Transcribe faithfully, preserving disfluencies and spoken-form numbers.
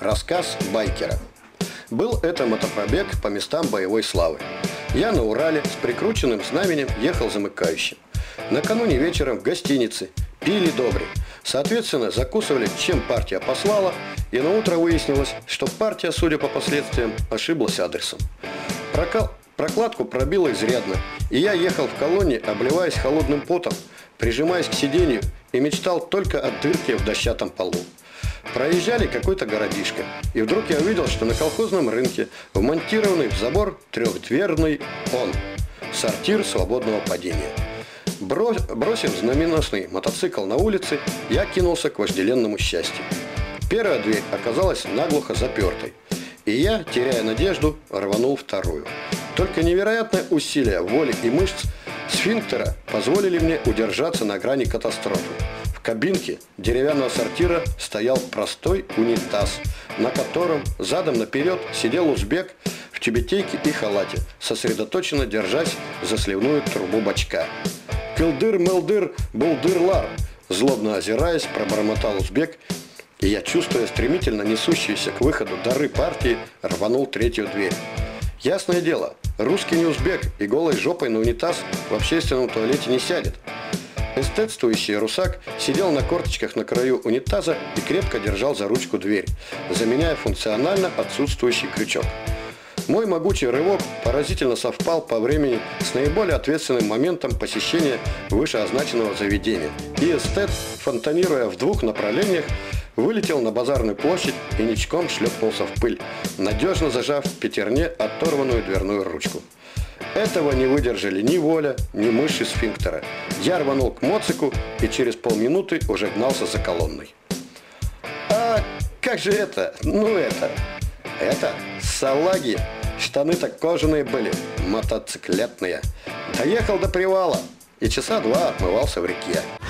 Рассказ байкера. Был это мотопробег по местам боевой славы. Я на Урале с прикрученным знаменем ехал замыкающим. Накануне вечером в гостинице пили добре. Соответственно, закусывали, чем партия послала, и на утро выяснилось, что партия, судя по последствиям, ошиблась адресом. Прокал... Прокладку пробило изрядно, и я ехал в колонне, обливаясь холодным потом, прижимаясь к сиденью и мечтал только о дырке в дощатом полу. Проезжали какой-то городишко, и вдруг я увидел, что на колхозном рынке вмонтированный в забор трехдверный он – сортир свободного падения. Бросив знаменосный мотоцикл на улице, я кинулся к вожделенному счастью. Первая дверь оказалась наглухо запертой, и я, теряя надежду, рванул вторую. Только невероятное усилие воли и мышц сфинктера позволили мне удержаться на грани катастрофы. В кабинке деревянного сортира стоял простой унитаз, на котором задом наперед сидел узбек в тюбетейке и халате, сосредоточенно держась за сливную трубу бачка. «Кылдыр-мылдыр, булдыр-лар!» Злобно озираясь, пробормотал узбек, и я, чувствуя стремительно несущиеся к выходу дары партии, рванул третью дверь. Ясное дело, русский не узбек и голой жопой на унитаз в общественном туалете не сядет. Эстетствующий русак сидел на корточках на краю унитаза и крепко держал за ручку дверь, заменяя функционально отсутствующий крючок. Мой могучий рывок поразительно совпал по времени с наиболее ответственным моментом посещения вышеозначенного заведения, и эстет, фонтанируя в двух направлениях, вылетел на базарную площадь и ничком шлепнулся в пыль, надежно зажав в пятерне оторванную дверную ручку. Этого не выдержали ни воля, ни мышцы сфинктера. Я рванул к моцику и через полминуты уже гнался за колонной. А как же это? Ну это... Это салаги. Штаны-то кожаные были, мотоциклетные. Доехал до привала и часа два отмывался в реке.